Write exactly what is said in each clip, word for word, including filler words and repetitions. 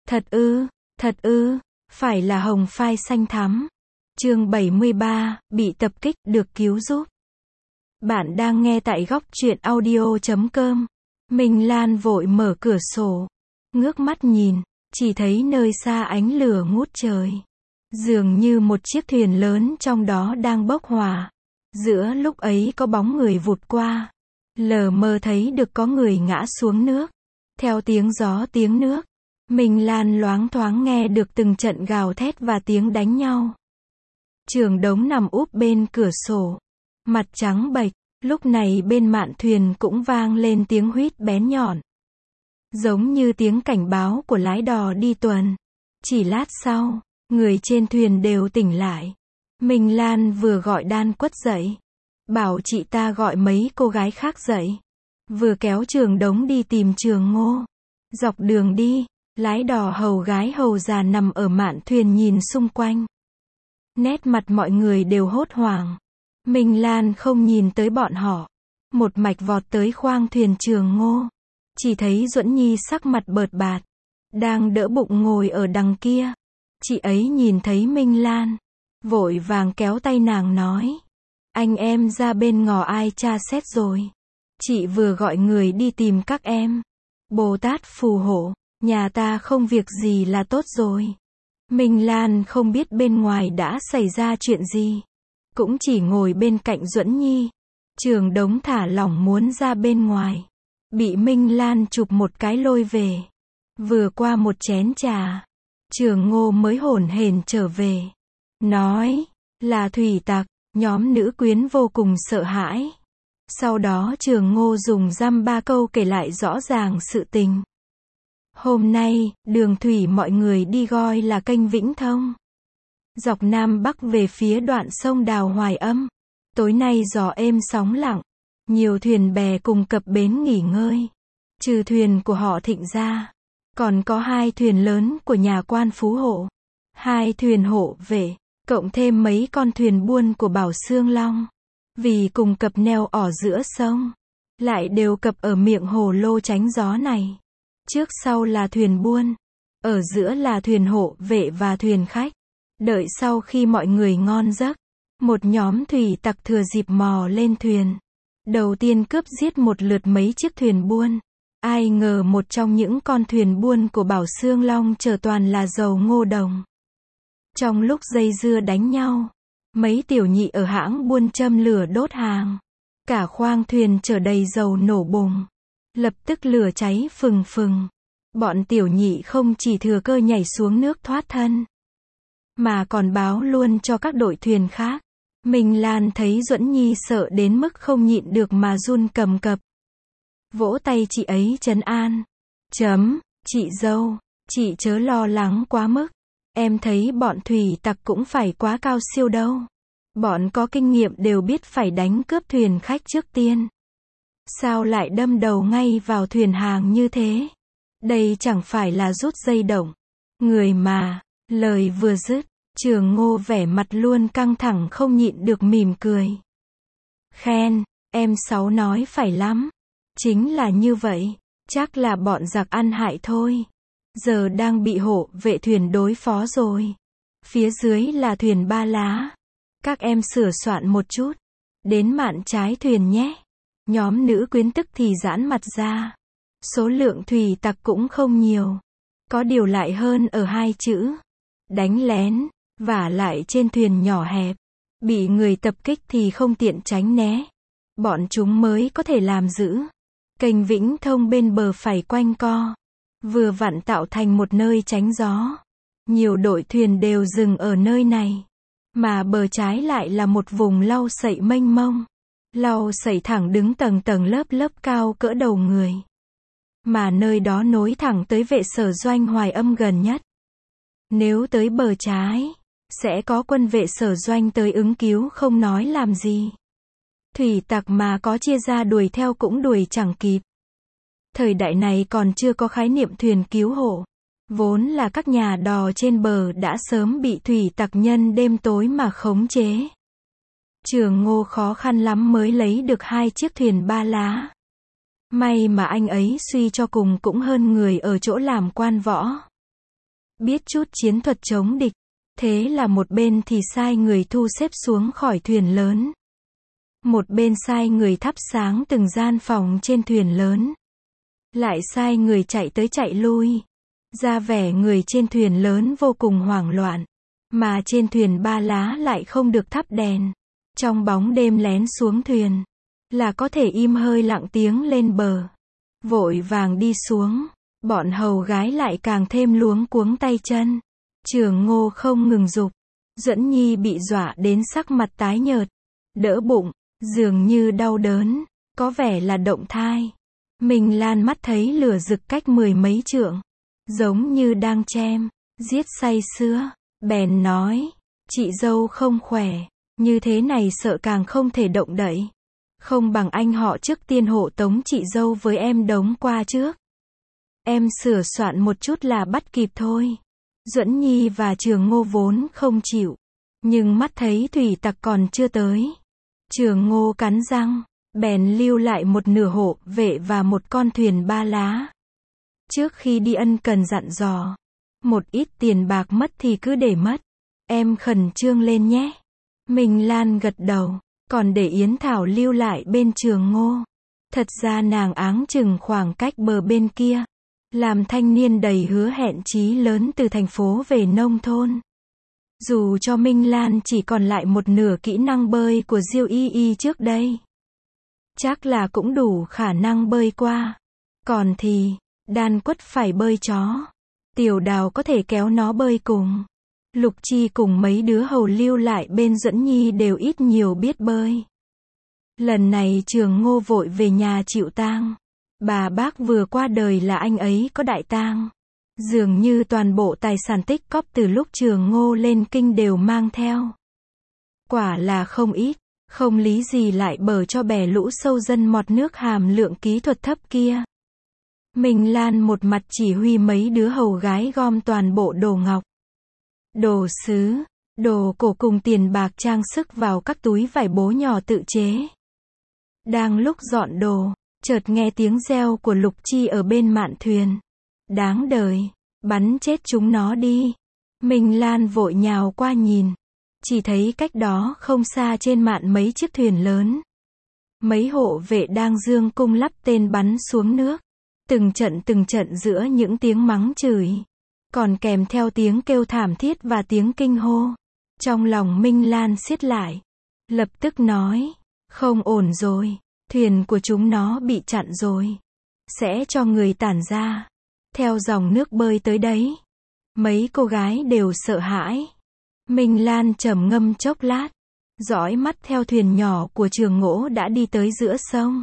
Thật ư, thật ư, phải là hồng phai xanh thắm. Chương bảy mươi ba, bị tập kích, được cứu giúp. Bạn đang nghe tại góc truyện audio chấm com. Minh Lan vội mở cửa sổ, ngước mắt nhìn, chỉ thấy nơi xa ánh lửa ngút trời. Dường như một chiếc thuyền lớn trong đó đang bốc hỏa. Giữa lúc ấy có bóng người vụt qua. Lờ mờ thấy được có người ngã xuống nước. Theo tiếng gió tiếng nước, Minh Lan loáng thoáng nghe được từng trận gào thét và tiếng đánh nhau. Trường Đống nằm úp bên cửa sổ, mặt trắng bệch, lúc này bên mạn thuyền cũng vang lên tiếng huýt bén nhọn. Giống như tiếng cảnh báo của lái đò đi tuần. Chỉ lát sau, người trên thuyền đều tỉnh lại. Minh Lan vừa gọi Đan Quất dậy, bảo chị ta gọi mấy cô gái khác dậy. Vừa kéo Trường Đống đi tìm Trường Ngô. Dọc đường đi, lái đò hầu gái hầu già nằm ở mạn thuyền nhìn xung quanh. Nét mặt mọi người đều hốt hoảng. Minh Lan không nhìn tới bọn họ, một mạch vọt tới khoang thuyền Trường Ngô. Chỉ thấy Duẫn Nhi sắc mặt bợt bạt, đang đỡ bụng ngồi ở đằng kia. Chị ấy nhìn thấy Minh Lan, vội vàng kéo tay nàng nói: anh em ra bên ngò ai tra xét rồi. Chị vừa gọi người đi tìm các em. Bồ Tát phù hộ, nhà ta không việc gì là tốt rồi. Minh Lan không biết bên ngoài đã xảy ra chuyện gì, cũng chỉ ngồi bên cạnh Duẫn Nhi. Trường Đống thả lỏng muốn ra bên ngoài, bị Minh Lan chụp một cái lôi về. Vừa qua một chén trà, Trường Ngô mới hổn hển trở về, nói là thủy tặc. Nhóm nữ quyến vô cùng sợ hãi. Sau đó Trường Ngô dùng dăm ba câu kể lại rõ ràng sự tình. Hôm nay, đường thủy mọi người đi gọi là kênh Vĩnh Thông, dọc Nam Bắc về phía đoạn sông Đào Hoài Âm. Tối nay gió êm sóng lặng, nhiều thuyền bè cùng cập bến nghỉ ngơi. Trừ thuyền của họ Thịnh ra, còn có hai thuyền lớn của nhà quan Phú Hộ, hai thuyền hộ vệ, cộng thêm mấy con thuyền buôn của Bảo Xương Long. Vì cùng cập neo ở giữa sông, lại đều cập ở miệng hồ lô tránh gió này. Trước sau là thuyền buôn, ở giữa là thuyền hộ vệ và thuyền khách. Đợi sau khi mọi người ngon giấc, một nhóm thủy tặc thừa dịp mò lên thuyền. Đầu tiên cướp giết một lượt mấy chiếc thuyền buôn. Ai ngờ một trong những con thuyền buôn của Bảo Xương Long chở toàn là dầu ngô đồng. Trong lúc dây dưa đánh nhau, mấy tiểu nhị ở hãng buôn châm lửa đốt hàng. Cả khoang thuyền chở đầy dầu nổ bùng. Lập tức lửa cháy phừng phừng. Bọn tiểu nhị không chỉ thừa cơ nhảy xuống nước thoát thân, mà còn báo luôn cho các đội thuyền khác. Minh Lan thấy Duẫn Nhi sợ đến mức không nhịn được mà run cầm cập. Vỗ tay chị ấy trấn an. Chấm, chị dâu, chị chớ lo lắng quá mức. Em thấy bọn thủy tặc cũng phải quá cao siêu đâu. Bọn có kinh nghiệm đều biết phải đánh cướp thuyền khách trước tiên. Sao lại đâm đầu ngay vào thuyền hàng như thế? Đây chẳng phải là rút dây động người mà. Lời vừa dứt, Trường Ngô vẻ mặt luôn căng thẳng không nhịn được mỉm cười. Khen, em Sáu nói phải lắm. Chính là như vậy, chắc là bọn giặc ăn hại thôi. Giờ đang bị hộ vệ thuyền đối phó rồi. Phía dưới là thuyền Ba Lá. Các em sửa soạn một chút, đến mạn trái thuyền nhé. Nhóm nữ quyến tức thì giãn mặt ra. Số lượng thủy tặc cũng không nhiều, có điều lại hơn ở hai chữ đánh lén. Vả lại trên thuyền nhỏ hẹp, bị người tập kích thì không tiện tránh né. Bọn chúng mới có thể làm giữ. Kênh Vĩnh Thông bên bờ phải quanh co, vừa vặn tạo thành một nơi tránh gió. Nhiều đội thuyền đều dừng ở nơi này, mà bờ trái lại là một vùng lau sậy mênh mông. Lau sậy thẳng đứng tầng tầng lớp lớp cao cỡ đầu người. Mà nơi đó nối thẳng tới vệ sở doanh Hoài Âm gần nhất. Nếu tới bờ trái, sẽ có quân vệ sở doanh tới ứng cứu không nói làm gì. Thủy tặc mà có chia ra đuổi theo cũng đuổi chẳng kịp. Thời đại này còn chưa có khái niệm thuyền cứu hộ. Vốn là các nhà đò trên bờ đã sớm bị thủy tặc nhân đêm tối mà khống chế. Trường Ngô khó khăn lắm mới lấy được hai chiếc thuyền Ba Lá. May mà anh ấy suy cho cùng cũng hơn người ở chỗ làm quan võ. biết chút chiến thuật chống địch. Thế là một bên thì sai người thu xếp xuống khỏi thuyền lớn. Một bên sai người thắp sáng từng gian phòng trên thuyền lớn. Lại sai người chạy tới chạy lui. Ra vẻ người trên thuyền lớn vô cùng hoảng loạn. Mà trên thuyền Ba Lá lại không được thắp đèn. Trong bóng đêm lén xuống thuyền. Là có thể im hơi lặng tiếng lên bờ. Vội vàng đi xuống. Bọn hầu gái lại càng thêm luống cuống tay chân. Trường Ngô không ngừng giục. Duẫn Nhi bị dọa đến sắc mặt tái nhợt. Đỡ bụng. Dường như đau đớn. Có vẻ là động thai. Minh Lan mắt thấy lửa rực cách mười mấy trượng. Giống như đang chém. Giết say sưa. Bèn nói. Chị dâu không khỏe. Như thế này sợ càng không thể động đậy. Không bằng anh họ trước tiên hộ tống chị dâu với em đống qua trước. Em sửa soạn một chút là bắt kịp thôi. Duẫn Nhi và Trường Ngô vốn không chịu. Nhưng mắt thấy thủy tặc còn chưa tới. Trường Ngô cắn răng. Bèn lưu lại một nửa hộ vệ và một con thuyền Ba Lá. Trước khi đi ân cần dặn dò. Một ít tiền bạc mất thì cứ để mất. Em khẩn trương lên nhé. Minh Lan gật đầu. Còn để Yến Thảo lưu lại bên Trường Ngô. Thật ra nàng áng chừng khoảng cách bờ bên kia. Làm thanh niên đầy hứa hẹn chí lớn từ thành phố về nông thôn. Dù cho Minh Lan chỉ còn lại một nửa kỹ năng bơi của Diêu Y Y trước đây. Chắc là cũng đủ khả năng bơi qua. Còn thì, Đan Quất phải bơi chó. Tiểu Đào có thể kéo nó bơi cùng. Lục Chi cùng mấy đứa hầu lưu lại bên Duẫn Nhi đều ít nhiều biết bơi. Lần này Trường Ngô vội về nhà chịu tang. Bà bác vừa qua đời là anh ấy có đại tang. Dường như toàn bộ tài sản tích cóp từ lúc Trường Ngô lên kinh đều mang theo. Quả là không ít, không lý gì lại bờ cho bè lũ sâu dân mọt nước hàm lượng kỹ thuật thấp kia. Minh Lan một mặt chỉ huy mấy đứa hầu gái gom toàn bộ đồ ngọc, đồ sứ, đồ cổ cùng tiền bạc trang sức vào các túi vải bố nhỏ tự chế. Đang lúc dọn đồ, chợt nghe tiếng reo của Lục Chi ở bên mạn thuyền. Đáng đời, bắn chết chúng nó đi. Minh Lan vội nhào qua nhìn. Chỉ thấy cách đó không xa trên mạn mấy chiếc thuyền lớn. Mấy hộ vệ đang dương cung lắp tên bắn xuống nước. Từng trận từng trận giữa những tiếng mắng chửi. Còn kèm theo tiếng kêu thảm thiết và tiếng kinh hô. Trong lòng Minh Lan siết lại. Lập tức nói. Không ổn rồi. Thuyền của chúng nó bị chặn rồi. Sẽ cho người tản ra. Theo dòng nước bơi tới đấy. Mấy cô gái đều sợ hãi. Minh Lan trầm ngâm chốc lát. Dõi mắt theo thuyền nhỏ của Trường Ngỗ đã đi tới giữa sông.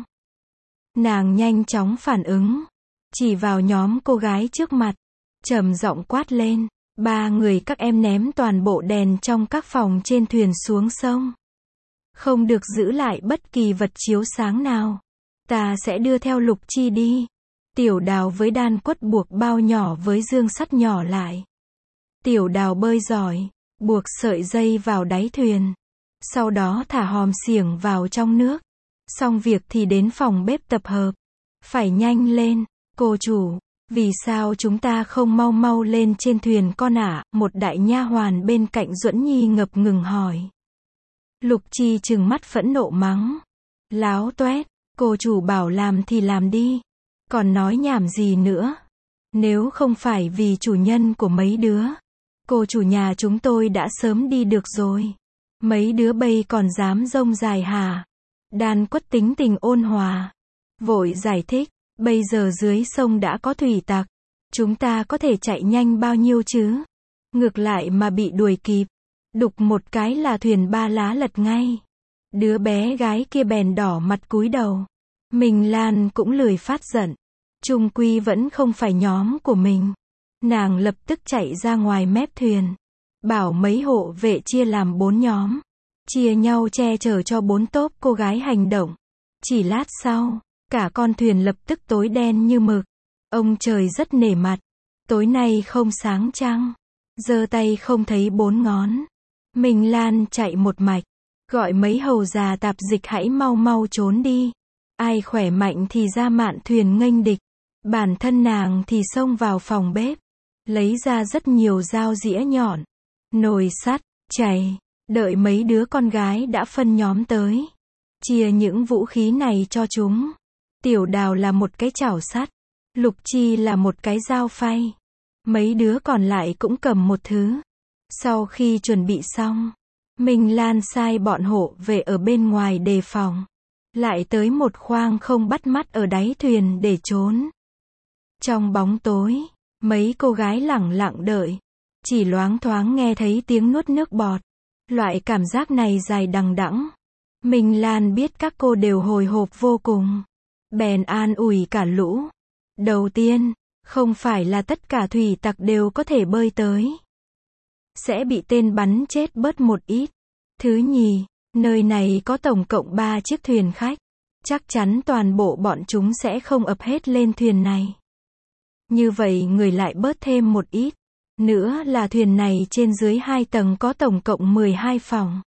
Nàng nhanh chóng phản ứng. Chỉ vào nhóm cô gái trước mặt. Trầm giọng quát lên. Ba người các em ném toàn bộ đèn trong các phòng trên thuyền xuống sông. Không được giữ lại bất kỳ vật chiếu sáng nào. Ta sẽ đưa theo Lục Chi đi. Tiểu Đào với Đan Quất buộc bao nhỏ với dương sắt nhỏ lại. Tiểu Đào bơi giỏi, buộc sợi dây vào đáy thuyền. Sau đó thả hòm xiềng vào trong nước. Xong việc thì đến phòng bếp tập hợp. Phải nhanh lên, cô chủ. Vì sao chúng ta không mau mau lên trên thuyền con ạ? Một đại nha hoàn bên cạnh Duẫn Nhi ngập ngừng hỏi. Lục Chi trừng mắt phẫn nộ mắng. Láo toét, cô chủ bảo làm thì làm đi. Còn nói nhảm gì nữa? Nếu không phải vì chủ nhân của mấy đứa, cô chủ nhà chúng tôi đã sớm đi được rồi. Mấy đứa bây còn dám rông dài hả? Đan Quất tính tình ôn hòa. Vội giải thích, bây giờ dưới sông đã có thủy tặc. Chúng ta có thể chạy nhanh bao nhiêu chứ? Ngược lại mà bị đuổi kịp. Đục một cái là thuyền Ba Lá lật ngay. Đứa bé gái kia bèn đỏ mặt cúi đầu. Minh Lan cũng lười phát giận. Chung quy vẫn không phải nhóm của mình. Nàng lập tức chạy ra ngoài mép thuyền. Bảo mấy hộ vệ chia làm bốn nhóm. Chia nhau che chở cho bốn tốp cô gái hành động. Chỉ lát sau, cả con thuyền lập tức tối đen như mực. Ông trời rất nể mặt. Tối nay không sáng trăng. Giơ tay không thấy bốn ngón. Minh Lan chạy một mạch. Gọi mấy hầu già tạp dịch hãy mau mau trốn đi. Ai khỏe mạnh thì ra mạn thuyền nghênh địch. Bản thân nàng thì xông vào phòng bếp. lấy ra rất nhiều dao dĩa nhọn, nồi sắt, chày, đợi mấy đứa con gái đã phân nhóm tới. Chia những vũ khí này cho chúng. Tiểu Đào là một cái chảo sắt, Lục Chi là một cái dao phay. Mấy đứa còn lại cũng cầm một thứ. Sau khi chuẩn bị xong, Minh Lan sai bọn hộ vệ ở bên ngoài đề phòng. Lại tới một khoang không bắt mắt ở đáy thuyền để trốn. Trong bóng tối, mấy cô gái lẳng lặng đợi. Chỉ loáng thoáng nghe thấy tiếng nuốt nước bọt. Loại cảm giác này dài đằng đẵng. Minh Lan biết các cô đều hồi hộp vô cùng. Bèn an ủi cả lũ. Đầu tiên, không phải là tất cả thủy tặc đều có thể bơi tới. Sẽ bị tên bắn chết bớt một ít. Thứ nhì, nơi này có tổng cộng ba chiếc thuyền khách. Chắc chắn toàn bộ bọn chúng sẽ không ập hết lên thuyền này. Như vậy người lại bớt thêm một ít. Nữa là thuyền này trên dưới hai tầng có tổng cộng mười hai phòng.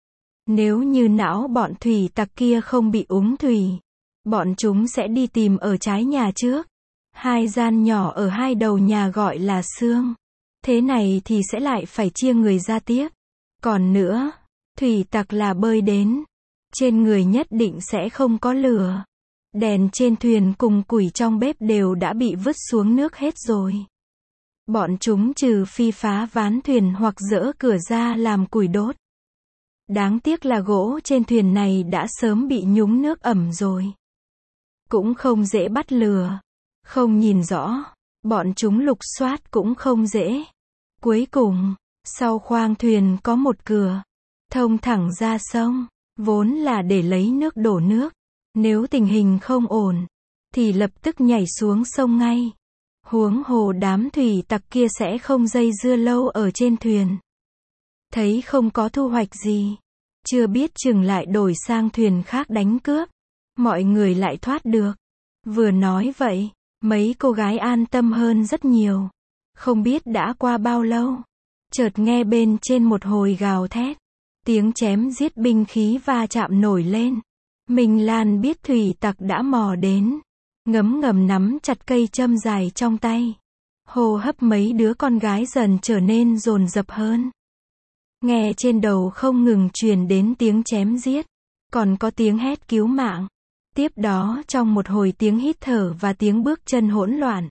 Nếu như não bọn thủy tặc kia không bị úng thủy, bọn chúng sẽ đi tìm ở trái nhà trước. Hai gian nhỏ ở hai đầu nhà gọi là xương. Thế này thì sẽ lại phải chia người ra tiếp. Còn nữa, thủy tặc là bơi đến. Trên người nhất định sẽ không có lửa. Đèn trên thuyền cùng củi trong bếp đều đã bị vứt xuống nước hết rồi. Bọn chúng trừ phi phá ván thuyền hoặc dỡ cửa ra làm củi đốt. Đáng tiếc là gỗ trên thuyền này đã sớm bị nhúng nước ẩm rồi. Cũng không dễ bắt lửa. Không nhìn rõ. Bọn chúng lục soát cũng không dễ. Cuối cùng, sau khoang thuyền có một cửa. Thông thẳng ra sông. Vốn là để lấy nước đổ nước. Nếu tình hình không ổn, thì lập tức nhảy xuống sông ngay. Huống hồ đám thủy tặc kia sẽ không dây dưa lâu ở trên thuyền. Thấy không có thu hoạch gì. Chưa biết chừng lại đổi sang thuyền khác đánh cướp. Mọi người lại thoát được. Vừa nói vậy, mấy cô gái an tâm hơn rất nhiều. Không biết đã qua bao lâu. Chợt nghe bên trên một hồi gào thét. Tiếng chém giết binh khí va chạm nổi lên. Minh Lan biết thủy tặc đã mò đến. Ngấm ngầm nắm chặt cây châm dài trong tay. Hô hấp mấy đứa con gái dần trở nên dồn dập hơn. Nghe trên đầu không ngừng truyền đến tiếng chém giết. Còn có tiếng hét cứu mạng. Tiếp đó trong một hồi tiếng hít thở và tiếng bước chân hỗn loạn.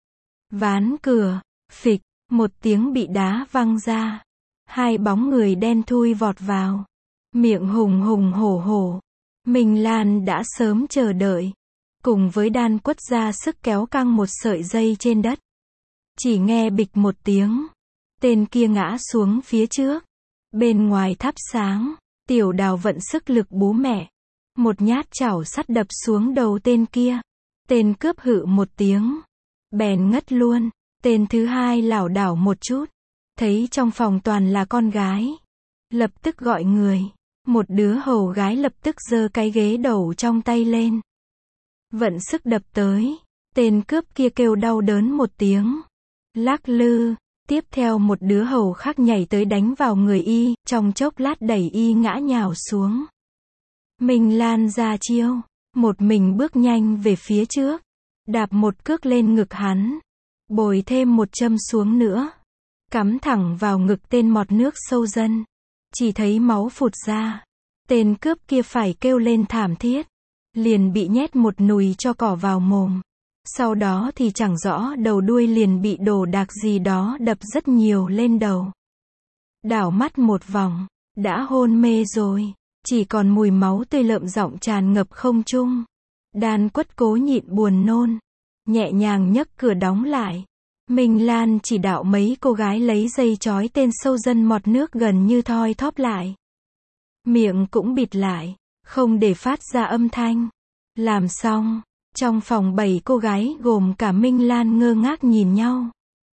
Ván cửa, phịch, một tiếng bị đá văng ra. Hai bóng người đen thui vọt vào. Miệng hùng hùng hổ hổ. Minh Lan đã sớm chờ đợi. Cùng với Đan Quất ra sức kéo căng một sợi dây trên đất. Chỉ nghe bịch một tiếng. Tên kia ngã xuống phía trước. Bên ngoài thắp sáng. Tiểu Đào vận sức lực bú mẹ. Một nhát chảo sắt đập xuống đầu tên kia. Tên cướp hự một tiếng. Bèn ngất luôn. Tên thứ hai lảo đảo một chút. Thấy trong phòng toàn là con gái. Lập tức gọi người. Một đứa hầu gái lập tức giơ cái ghế đầu trong tay lên. Vận sức đập tới. Tên cướp kia kêu đau đớn một tiếng. Lắc lư. Tiếp theo một đứa hầu khác nhảy tới đánh vào người y. Trong chốc lát đẩy y ngã nhào xuống. Minh Lan ra chiêu. Một mình bước nhanh về phía trước. Đạp một cước lên ngực hắn. Bồi thêm một châm xuống nữa. Cắm thẳng vào ngực tên mọt nước sâu dân. Chỉ thấy máu phụt ra. Tên cướp kia phải kêu lên thảm thiết. Liền bị nhét một nùi cho cỏ vào mồm. Sau đó thì chẳng rõ đầu đuôi liền bị đồ đạc gì đó đập rất nhiều lên đầu. Đảo mắt một vòng. Đã hôn mê rồi. Chỉ còn mùi máu tươi lợm giọng tràn ngập không trung. Đan Quất cố nhịn buồn nôn. Nhẹ nhàng nhấc cửa đóng lại. Minh Lan chỉ đạo mấy cô gái lấy dây trói tên sâu dân mọt nước gần như thoi thóp lại. Miệng cũng bịt lại, không để phát ra âm thanh. Làm xong, trong phòng bảy cô gái gồm cả Minh Lan ngơ ngác nhìn nhau.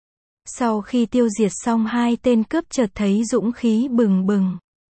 Sau khi tiêu diệt xong hai tên cướp chợt thấy dũng khí bừng bừng.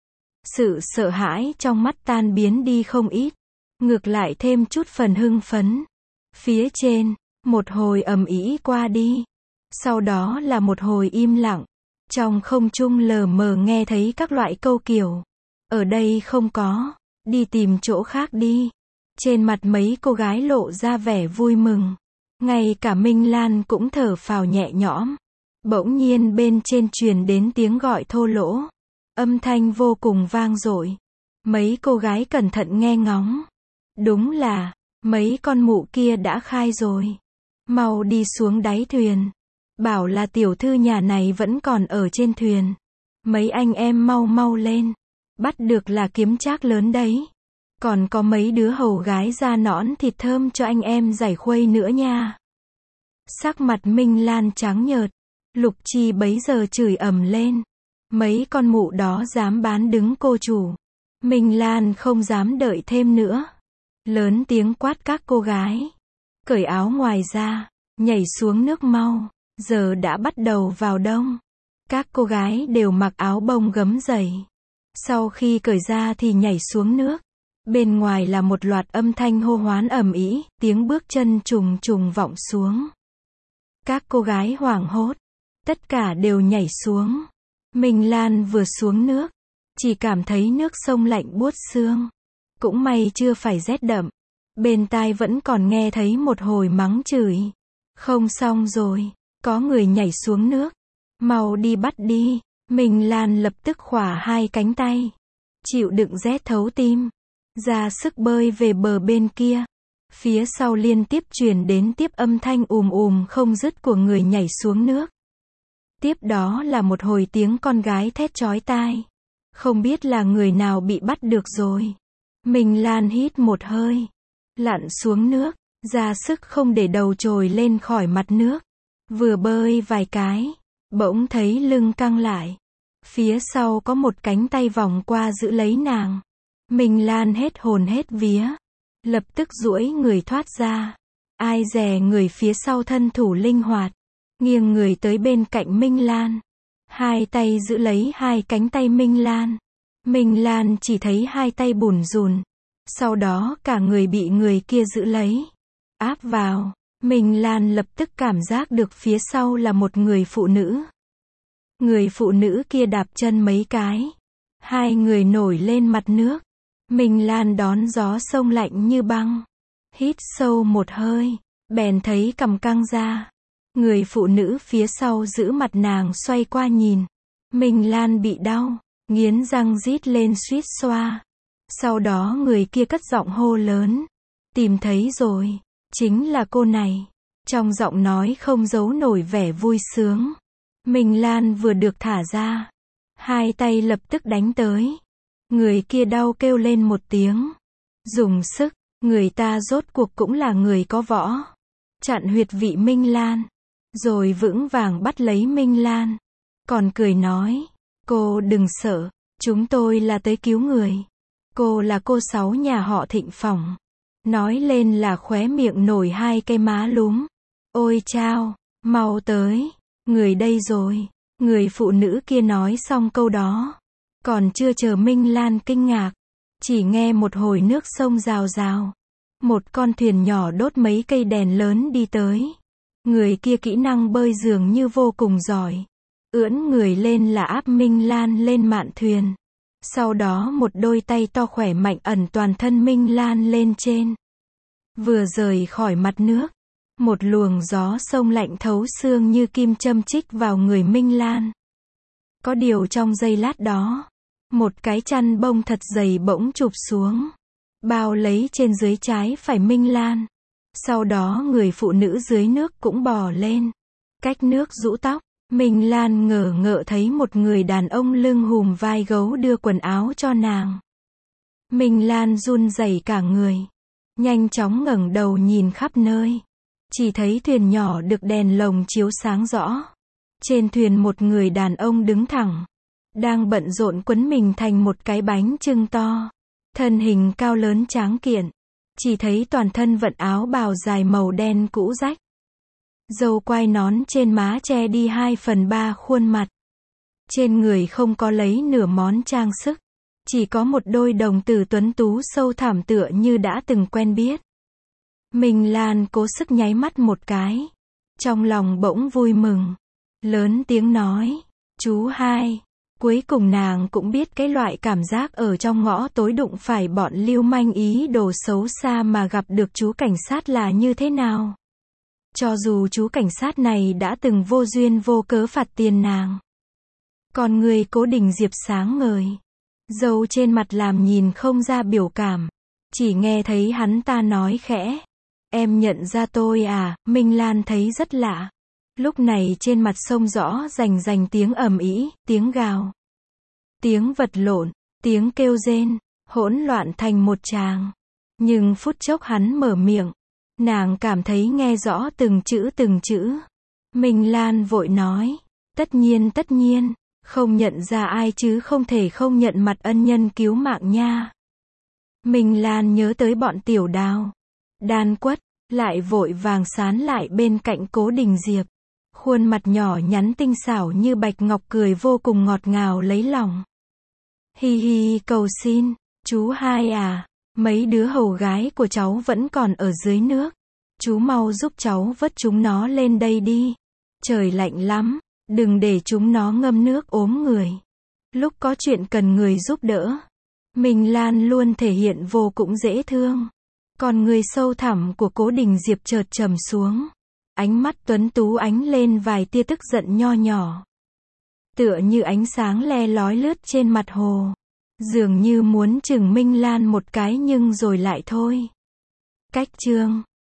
Sự sợ hãi trong mắt tan biến đi không ít. Ngược lại thêm chút phần hưng phấn. Phía trên, một hồi ầm ĩ qua đi. Sau đó là một hồi im lặng. Trong không trung lờ mờ nghe thấy các loại câu kiểu. Ở đây không có. Đi tìm chỗ khác đi. Trên mặt mấy cô gái lộ ra vẻ vui mừng. Ngay cả Minh Lan cũng thở phào nhẹ nhõm. Bỗng nhiên bên trên truyền đến tiếng gọi thô lỗ. Âm thanh vô cùng vang dội. Mấy cô gái cẩn thận nghe ngóng. Đúng là, mấy con mụ kia đã khai rồi. Mau đi xuống đáy thuyền. Bảo là tiểu thư nhà này vẫn còn ở trên thuyền. Mấy anh em mau mau lên. Bắt được là kiếm trác lớn đấy. Còn có mấy đứa hầu gái da nõn thịt thơm cho anh em giải khuây nữa nha. Sắc mặt Minh Lan trắng nhợt. Lục Chi bấy giờ chửi ầm lên. Mấy con mụ đó dám bán đứng cô chủ. Minh Lan không dám đợi thêm nữa. Lớn tiếng quát các cô gái. Cởi áo ngoài ra, nhảy xuống nước mau. Giờ đã bắt đầu vào đông. Các cô gái đều mặc áo bông gấm dày. Sau khi cởi ra thì nhảy xuống nước. Bên ngoài là một loạt âm thanh hô hoán ầm ĩ, tiếng bước chân trùng trùng vọng xuống. Các cô gái hoảng hốt. Tất cả đều nhảy xuống. Minh Lan vừa xuống nước. Chỉ cảm thấy nước sông lạnh buốt xương. Cũng may chưa phải rét đậm. Bên tai vẫn còn nghe thấy một hồi mắng chửi. Không xong rồi. Có người nhảy xuống nước. Mau đi bắt đi. Minh Lan lập tức khỏa hai cánh tay. Chịu đựng rét thấu tim. Ra sức bơi về bờ bên kia. Phía sau liên tiếp truyền đến tiếp âm thanh ùm ùm không dứt của người nhảy xuống nước. Tiếp đó là một hồi tiếng con gái thét chói tai. Không biết là người nào bị bắt được rồi. Minh Lan hít một hơi. Lặn xuống nước. Ra sức không để đầu trồi lên khỏi mặt nước. Vừa bơi vài cái. Bỗng thấy lưng căng lại. Phía sau có một cánh tay vòng qua giữ lấy nàng. Minh Lan hết hồn hết vía. Lập tức duỗi người thoát ra. Ai dè người phía sau thân thủ linh hoạt. Nghiêng người tới bên cạnh Minh Lan. Hai tay giữ lấy hai cánh tay Minh Lan. Minh Lan chỉ thấy hai tay bủn rủn. Sau đó cả người bị người kia giữ lấy. Áp vào. Minh Lan lập tức cảm giác được phía sau là một người phụ nữ. Người phụ nữ kia đạp chân mấy cái. Hai người nổi lên mặt nước. Minh Lan đón gió sông lạnh như băng. Hít sâu một hơi. Bèn thấy cằm căng ra. Người phụ nữ phía sau giữ mặt nàng xoay qua nhìn. Minh Lan bị đau. Nghiến răng rít lên suýt xoa. Sau đó người kia cất giọng hô lớn. Tìm thấy rồi. Chính là cô này. Trong giọng nói không giấu nổi vẻ vui sướng. Minh Lan vừa được thả ra. Hai tay lập tức đánh tới. Người kia đau kêu lên một tiếng. Dùng sức. Người ta rốt cuộc cũng là người có võ. Chặn huyệt vị Minh Lan. Rồi vững vàng bắt lấy Minh Lan. Còn cười nói. Cô đừng sợ. Chúng tôi là tới cứu người. Cô là cô sáu nhà họ Thịnh Phỏng. Nói lên là khóe miệng nổi hai cây má lúm. Ôi chao. Mau tới. Người đây rồi. Người phụ nữ kia nói xong câu đó. Còn chưa chờ Minh Lan kinh ngạc. Chỉ nghe một hồi nước sông rào rào. Một con thuyền nhỏ đốt mấy cây đèn lớn đi tới. Người kia kỹ năng bơi dường như vô cùng giỏi. Ưỡn người lên là áp Minh Lan lên mạn thuyền. Sau đó một đôi tay to khỏe mạnh ẩn toàn thân Minh Lan lên trên. Vừa rời khỏi mặt nước. Một luồng gió sông lạnh thấu xương như kim châm chích vào người Minh Lan. Có điều trong giây lát đó. Một cái chăn bông thật dày bỗng chụp xuống. Bao lấy trên dưới trái phải Minh Lan. Sau đó người phụ nữ dưới nước cũng bò lên. Cách nước rũ tóc. Minh Lan ngờ ngợ thấy một người đàn ông lưng hùm vai gấu đưa quần áo cho nàng. Minh Lan run rẩy cả người. Nhanh chóng ngẩng đầu nhìn khắp nơi. Chỉ thấy thuyền nhỏ được đèn lồng chiếu sáng rõ. Trên thuyền một người đàn ông đứng thẳng. Đang bận rộn quấn mình thành một cái bánh chưng to. Thân hình cao lớn tráng kiện. Chỉ thấy toàn thân vận áo bào dài màu đen cũ rách. Râu quai nón trên má che đi hai phần ba khuôn mặt. Trên người không có lấy nửa món trang sức. Chỉ có một đôi đồng tử tuấn tú sâu thẳm tựa như đã từng quen biết. Minh Lan cố sức nháy mắt một cái. Trong lòng bỗng vui mừng. Lớn tiếng nói. Chú hai. Cuối cùng nàng cũng biết cái loại cảm giác ở trong ngõ tối đụng phải bọn lưu manh ý đồ xấu xa mà gặp được chú cảnh sát là như thế nào. Cho dù chú cảnh sát này đã từng vô duyên vô cớ phạt tiền nàng. Còn người Cố Đình Diệp sáng ngời. Râu trên mặt làm nhìn không ra biểu cảm. Chỉ nghe thấy hắn ta nói khẽ. Em nhận ra tôi à, Minh Lan thấy rất lạ. Lúc này trên mặt sông rõ rành rành tiếng ầm ĩ, tiếng gào. Tiếng vật lộn, tiếng kêu rên, hỗn loạn thành một tràng. Nhưng phút chốc hắn mở miệng. Nàng cảm thấy nghe rõ từng chữ từng chữ. Minh Lan vội nói. Tất nhiên tất nhiên, không nhận ra ai chứ không thể không nhận mặt ân nhân cứu mạng nha. Minh Lan nhớ tới bọn Tiểu Đào, Đan Quất, lại vội vàng sán lại bên cạnh Cố Đình Diệp. Khuôn mặt nhỏ nhắn tinh xảo như bạch ngọc cười vô cùng ngọt ngào lấy lòng. Hi hi, cầu xin, chú hai à, mấy đứa hầu gái của cháu vẫn còn ở dưới nước. Chú mau giúp cháu vớt chúng nó lên đây đi. Trời lạnh lắm, đừng để chúng nó ngâm nước ốm người. Lúc có chuyện cần người giúp đỡ, Minh Lan luôn thể hiện vô cùng dễ thương. Còn người sâu thẳm của Cố Đình Diệp chợt trầm xuống. Ánh mắt tuấn tú ánh lên vài tia tức giận nho nhỏ. Tựa như ánh sáng le lói lướt trên mặt hồ. Dường như muốn chừng Minh Lan một cái nhưng rồi lại thôi. Cách chương